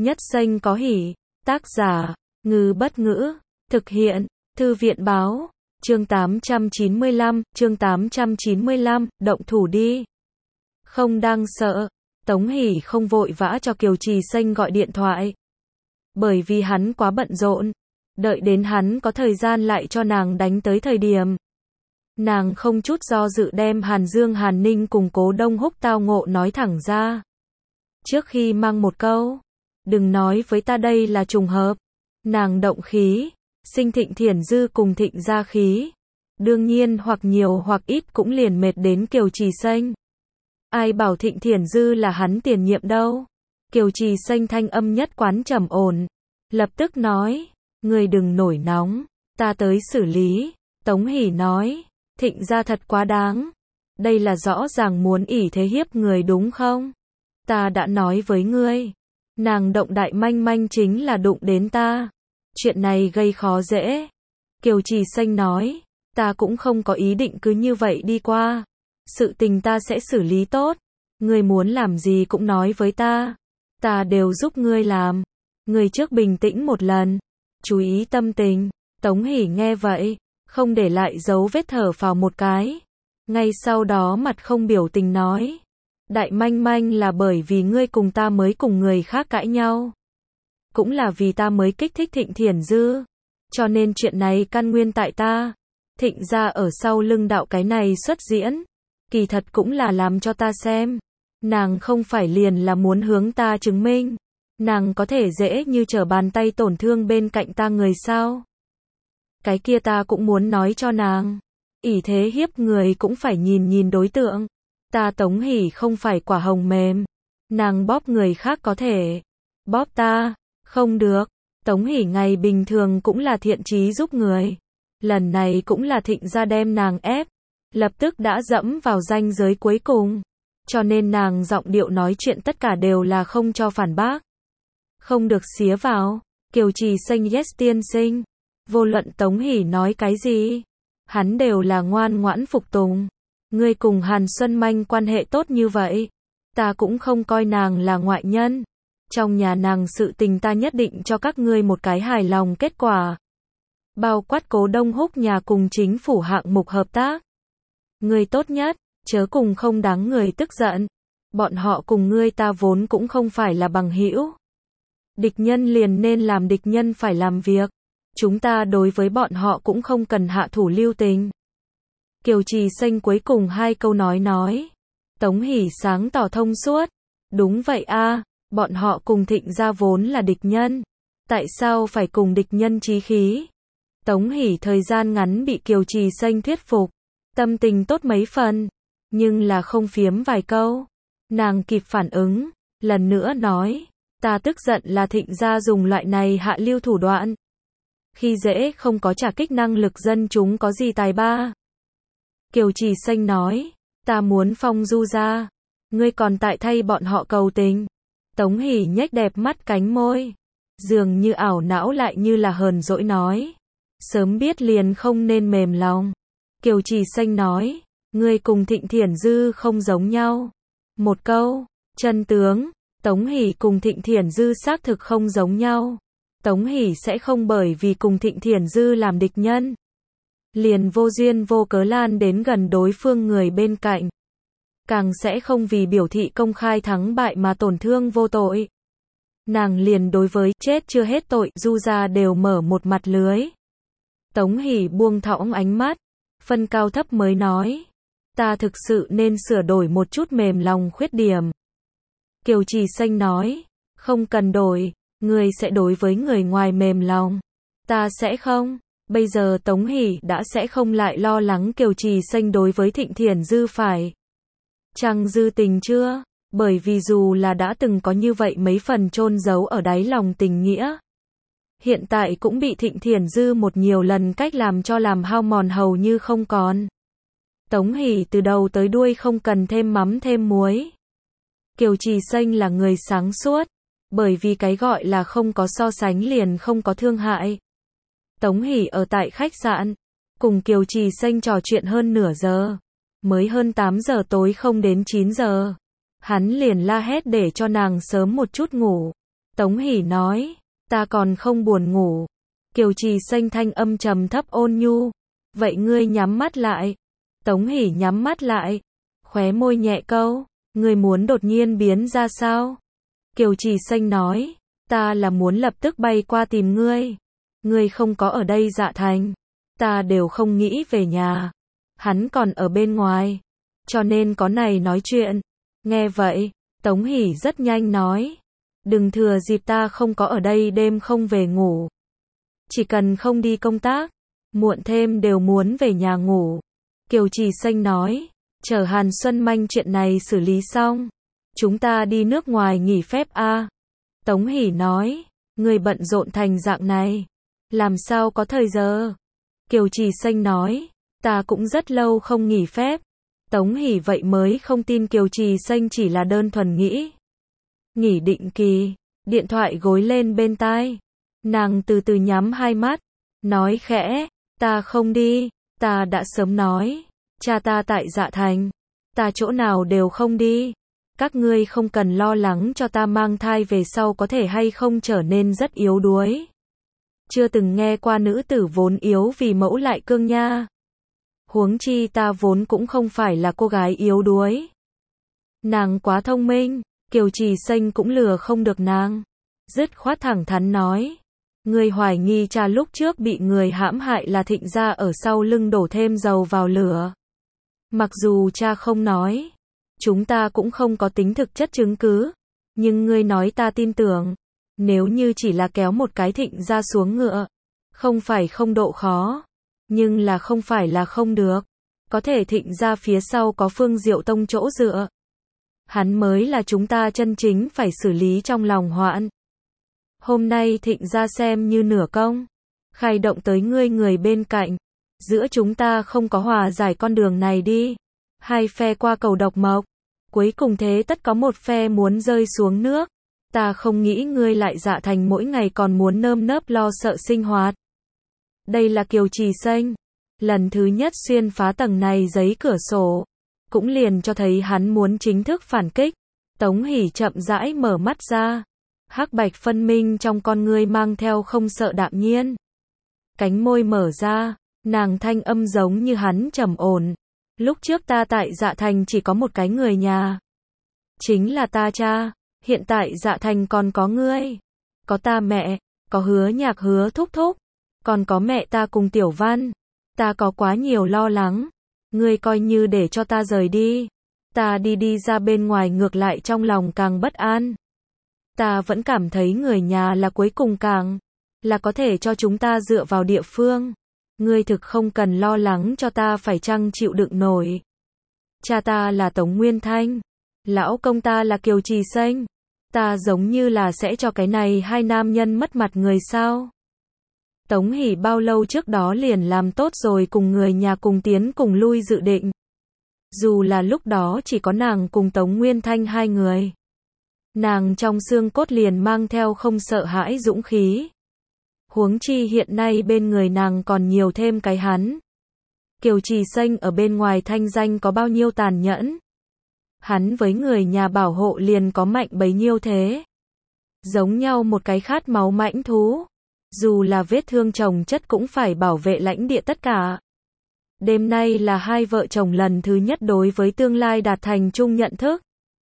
Nhất xanh có hỉ. Tác giả, Ngư Bất Ngữ. Thực hiện, Thư viện Báo. Chương 895, động thủ đi. Không đang sợ. Tống Hỷ không vội vã cho Kiều Trì Xanh gọi điện thoại. Bởi vì hắn quá bận rộn. Đợi đến hắn có thời gian lại cho nàng đánh tới thời điểm. Nàng không chút do dự đem Hàn Dương Hàn Ninh cùng Cố Đông Húc tao ngộ nói thẳng ra. Trước khi mang một câu, đừng nói với ta đây là trùng hợp. Nàng động khí, sinh Thịnh Thiển Dư cùng Thịnh gia khí. Đương nhiên hoặc nhiều hoặc ít cũng liền mệt đến Kiều Trì Xanh. Ai bảo Thịnh Thiển Dư là hắn tiền nhiệm đâu. Kiều Trì Xanh thanh âm nhất quán trầm ổn, lập tức nói, ngươi đừng nổi nóng, ta tới xử lý. Tống Hỷ nói, Thịnh gia thật quá đáng. Đây là rõ ràng muốn ỷ thế hiếp người đúng không? Ta đã nói với ngươi, nàng động đại manh manh chính là đụng đến ta. Chuyện này gây khó dễ. Kiều Trì Xanh nói, ta cũng không có ý định cứ như vậy đi qua. Sự tình ta sẽ xử lý tốt. Ngươi muốn làm gì cũng nói với ta. Ta đều giúp ngươi làm. Ngươi trước bình tĩnh một lần. Chú ý tâm tình. Tống Hỷ nghe vậy, không để lại dấu vết thở phào một cái. Ngay sau đó mặt không biểu tình nói. Đại manh manh là bởi vì ngươi cùng ta mới cùng người khác cãi nhau. Cũng là vì ta mới kích thích Thịnh Thiển Dư. Cho nên chuyện này căn nguyên tại ta. Thịnh gia ở sau lưng đạo cái này xuất diễn. Kỳ thật cũng là làm cho ta xem. Nàng không phải liền là muốn hướng ta chứng minh. Nàng có thể dễ như trở bàn tay tổn thương bên cạnh ta người sao? Cái kia ta cũng muốn nói cho nàng. Ỷ thế hiếp người cũng phải nhìn nhìn đối tượng. Ta Tống Hỷ không phải quả hồng mềm. Nàng bóp người khác có thể. Bóp ta, không được. Tống Hỷ ngày bình thường cũng là thiện chí giúp người. Lần này cũng là Thịnh gia đem nàng ép. Lập tức đã dẫm vào ranh giới cuối cùng. Cho nên nàng giọng điệu nói chuyện tất cả đều là không cho phản bác. Không được xía vào. Kiều Trì Xanh yes tiên sinh. Vô luận Tống Hỷ nói cái gì, hắn đều là ngoan ngoãn phục tùng. Ngươi cùng Hàn Xuân Manh quan hệ tốt như vậy, ta cũng không coi nàng là ngoại nhân. Trong nhà nàng sự tình ta nhất định cho các ngươi một cái hài lòng kết quả. Bao quát Cố Đông Húc nhà cùng chính phủ hạng mục hợp tác. Ngươi tốt nhất, chớ cùng không đáng người tức giận. Bọn họ cùng ngươi ta vốn cũng không phải là bằng hữu. Địch nhân liền nên làm địch nhân phải làm việc. Chúng ta đối với bọn họ cũng không cần hạ thủ lưu tình. Kiều Trì Xanh cuối cùng hai câu nói. Tống Hỷ sáng tỏ thông suốt. Đúng vậy a, bọn họ cùng Thịnh gia vốn là địch nhân. Tại sao phải cùng địch nhân chí khí? Tống Hỷ thời gian ngắn bị Kiều Trì Xanh thuyết phục. Tâm tình tốt mấy phần. Nhưng là không phiếm vài câu. Nàng kịp phản ứng. Lần nữa nói. Ta tức giận là Thịnh gia dùng loại này hạ lưu thủ đoạn. Khi dễ không có trả kích năng lực dân chúng có gì tài ba. Kiều Trì Xanh nói. Ta muốn phong Du ra. Ngươi còn tại thay bọn họ cầu tình. Tống Hỷ nhếch đẹp mắt cánh môi. Dường như ảo não lại như là hờn dỗi nói. Sớm biết liền không nên mềm lòng. Kiều Trì Xanh nói. Ngươi cùng Thịnh Thiển Dư không giống nhau. Một câu. Chân tướng. Tống Hỷ cùng Thịnh Thiển Dư xác thực không giống nhau. Tống Hỷ sẽ không bởi vì cùng Thịnh Thiển Dư làm địch nhân. Liền vô duyên vô cớ lan đến gần đối phương người bên cạnh. Càng sẽ không vì biểu thị công khai thắng bại mà tổn thương vô tội. Nàng liền đối với chết chưa hết tội Du gia đều mở một mặt lưới. Tống Hỷ buông thõng ánh mắt. Phân cao thấp mới nói. Ta thực sự nên sửa đổi một chút mềm lòng khuyết điểm. Kiều Trì Xanh nói. Không cần đổi. Ngươi sẽ đối với người ngoài mềm lòng. Ta sẽ không. Bây giờ Tống Hỷ đã sẽ không lại lo lắng Kiều Trì Xanh đối với Thịnh Thiển Dư phải chăng dư tình chưa? Bởi vì dù là đã từng có như vậy mấy phần chôn giấu ở đáy lòng tình nghĩa. Hiện tại cũng bị Thịnh Thiển Dư một nhiều lần cách làm cho làm hao mòn hầu như không còn. Tống Hỷ từ đầu tới đuôi không cần thêm mắm thêm muối. Kiều Trì Xanh là người sáng suốt. Bởi vì cái gọi là không có so sánh liền không có thương hại. Tống Hỷ ở tại khách sạn. Cùng Kiều Trì Xanh trò chuyện hơn nửa giờ. Mới hơn 8 giờ tối không đến 9 giờ. Hắn liền la hét để cho nàng sớm một chút ngủ. Tống Hỷ nói, ta còn không buồn ngủ. Kiều Trì Xanh thanh âm trầm thấp ôn nhu, vậy ngươi nhắm mắt lại. Tống Hỷ nhắm mắt lại, khóe môi nhẹ câu, ngươi muốn đột nhiên biến ra sao? Kiều Trì Xanh nói, ta là muốn lập tức bay qua tìm ngươi. Ngươi không có ở đây Dạ Thành, ta đều không nghĩ về nhà. Hắn còn ở bên ngoài, cho nên có này nói chuyện. Nghe vậy, Tống Hỷ rất nhanh nói, đừng thừa dịp ta không có ở đây đêm không về ngủ. Chỉ cần không đi công tác, muộn thêm đều muốn về nhà ngủ. Kiều Trì Xanh nói, chờ Hàn Xuân Manh chuyện này xử lý xong, chúng ta đi nước ngoài nghỉ phép a. Tống Hỷ nói, người bận rộn thành dạng này, làm sao có thời giờ. Kiều Trì Xanh nói, ta cũng rất lâu không nghỉ phép. Tống Hỷ vậy mới không tin Kiều Trì Xanh chỉ là đơn thuần nghĩ. Nghỉ định kỳ, điện thoại gối lên bên tai. Nàng từ từ nhắm hai mắt, nói khẽ, ta không đi, ta đã sớm nói, cha ta tại Dạ Thành, ta chỗ nào đều không đi. Các ngươi không cần lo lắng cho ta mang thai về sau có thể hay không trở nên rất yếu đuối. Chưa từng nghe qua nữ tử vốn yếu vì mẫu lại cương nha. Huống chi ta vốn cũng không phải là cô gái yếu đuối. Nàng quá thông minh, Kiều Trì Xanh cũng lừa không được nàng. Dứt khoát thẳng thắn nói, người hoài nghi cha lúc trước bị người hãm hại là Thịnh gia ở sau lưng đổ thêm dầu vào lửa. Mặc dù cha không nói, chúng ta cũng không có tính thực chất chứng cứ, nhưng ngươi nói ta tin tưởng. Nếu như chỉ là kéo một cái Thịnh gia xuống ngựa, không phải không độ khó, nhưng là không phải là không được. Có thể Thịnh gia phía sau có Phương Diệu Tông chỗ dựa. Hắn mới là chúng ta chân chính phải xử lý trong lòng hoạn. Hôm nay Thịnh gia xem như nửa công, khai động tới ngươi người bên cạnh. Giữa chúng ta không có hòa giải con đường này đi. Hai phe qua cầu độc mộc, cuối cùng thế tất có một phe muốn rơi xuống nước. Ta không nghĩ ngươi lại Dạ Thành mỗi ngày còn muốn nơm nớp lo sợ sinh hoạt. Đây là Kiều Trì Xanh, lần thứ nhất xuyên phá tầng này giấy cửa sổ, cũng liền cho thấy hắn muốn chính thức phản kích. Tống Hỷ chậm rãi mở mắt ra, hắc bạch phân minh trong con ngươi mang theo không sợ đạm nhiên. Cánh môi mở ra, nàng thanh âm giống như hắn trầm ổn. Lúc trước ta tại Dạ Thành chỉ có một cái người nhà, chính là ta cha. Hiện tại Dạ Thành còn có ngươi, có ta mẹ, có Hứa Nhạc Hứa thúc thúc, còn có mẹ ta cùng Tiểu Văn. Ta có quá nhiều lo lắng, ngươi coi như để cho ta rời đi, ta đi ra bên ngoài ngược lại trong lòng càng bất an. Ta vẫn cảm thấy người nhà là cuối cùng càng là có thể cho chúng ta dựa vào địa phương. Ngươi thực không cần lo lắng cho ta phải chăng chịu đựng nổi. Cha ta là Tống Nguyên Thanh, lão công ta là Kiều Trì Xanh. Ta giống như là sẽ cho cái này hai nam nhân mất mặt người sao? Tống Hỷ bao lâu trước đó liền làm tốt rồi cùng người nhà cùng tiến cùng lui dự định. Dù là lúc đó chỉ có nàng cùng Tống Nguyên Thanh hai người. Nàng trong xương cốt liền mang theo không sợ hãi dũng khí. Huống chi hiện nay bên người nàng còn nhiều thêm cái hắn. Kiều Trì Xanh ở bên ngoài thanh danh có bao nhiêu tàn nhẫn. Hắn với người nhà bảo hộ liền có mạnh bấy nhiêu thế. Giống nhau một cái khát máu mãnh thú. Dù là vết thương chồng chất cũng phải bảo vệ lãnh địa tất cả. Đêm nay là hai vợ chồng lần thứ nhất đối với tương lai đạt thành chung nhận thức.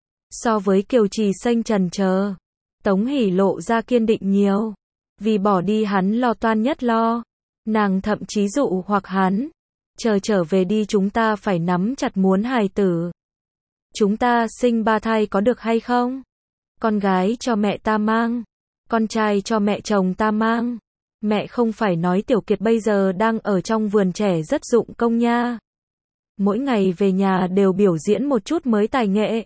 So với Kiều Trì Xanh trần chờ, Tống Hỷ lộ ra kiên định nhiều. Vì bỏ đi hắn lo toan nhất lo. Nàng thậm chí dụ hoặc hắn, chờ trở về đi chúng ta phải nắm chặt muốn hài tử. Chúng ta sinh 3 thai có được hay không? Con gái cho mẹ ta mang, con trai cho mẹ chồng ta mang. Mẹ không phải nói Tiểu Kiệt bây giờ đang ở trong vườn trẻ rất dụng công nha. Mỗi ngày về nhà đều biểu diễn một chút mới tài nghệ.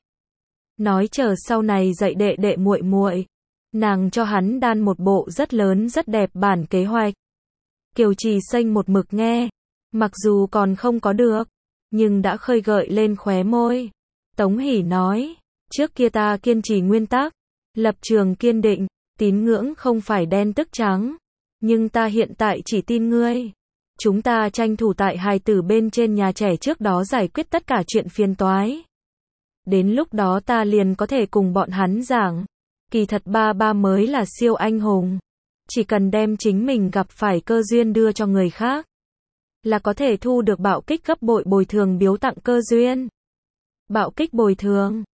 Nói chờ sau này dạy đệ đệ muội muội. Nàng cho hắn đan một bộ rất lớn rất đẹp bản kế hoạch. Kiều Trì Xanh một mực nghe, mặc dù còn không có được, nhưng đã khơi gợi lên khóe môi. Tống Hỷ nói, trước kia ta kiên trì nguyên tắc, lập trường kiên định, tín ngưỡng không phải đen tức trắng, nhưng ta hiện tại chỉ tin ngươi. Chúng ta tranh thủ tại hài tử bên trên nhà trẻ trước đó giải quyết tất cả chuyện phiền toái. Đến lúc đó ta liền có thể cùng bọn hắn giảng, Kỳ thật ba ba mới là siêu anh hùng. Chỉ cần đem chính mình gặp phải cơ duyên đưa cho người khác, là có thể thu được bạo kích gấp bội bồi thường biếu tặng cơ duyên. Bạo kích bồi thường.